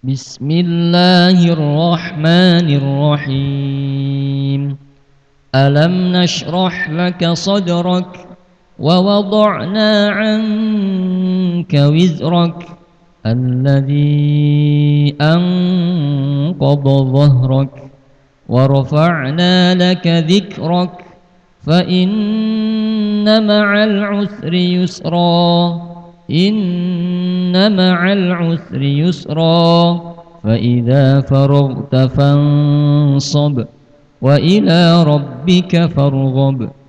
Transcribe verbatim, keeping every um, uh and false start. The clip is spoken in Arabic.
بسم الله الرحمن الرحيم. ألم نشرح لك صدرك ووضعنا عنك وزرك الذي أنقض ظهرك ورفعنا لك ذكرك فإن مع العسر يسرا إن مع العسر يسرا فإذا فرغت فانصب وإلى ربك فارغب.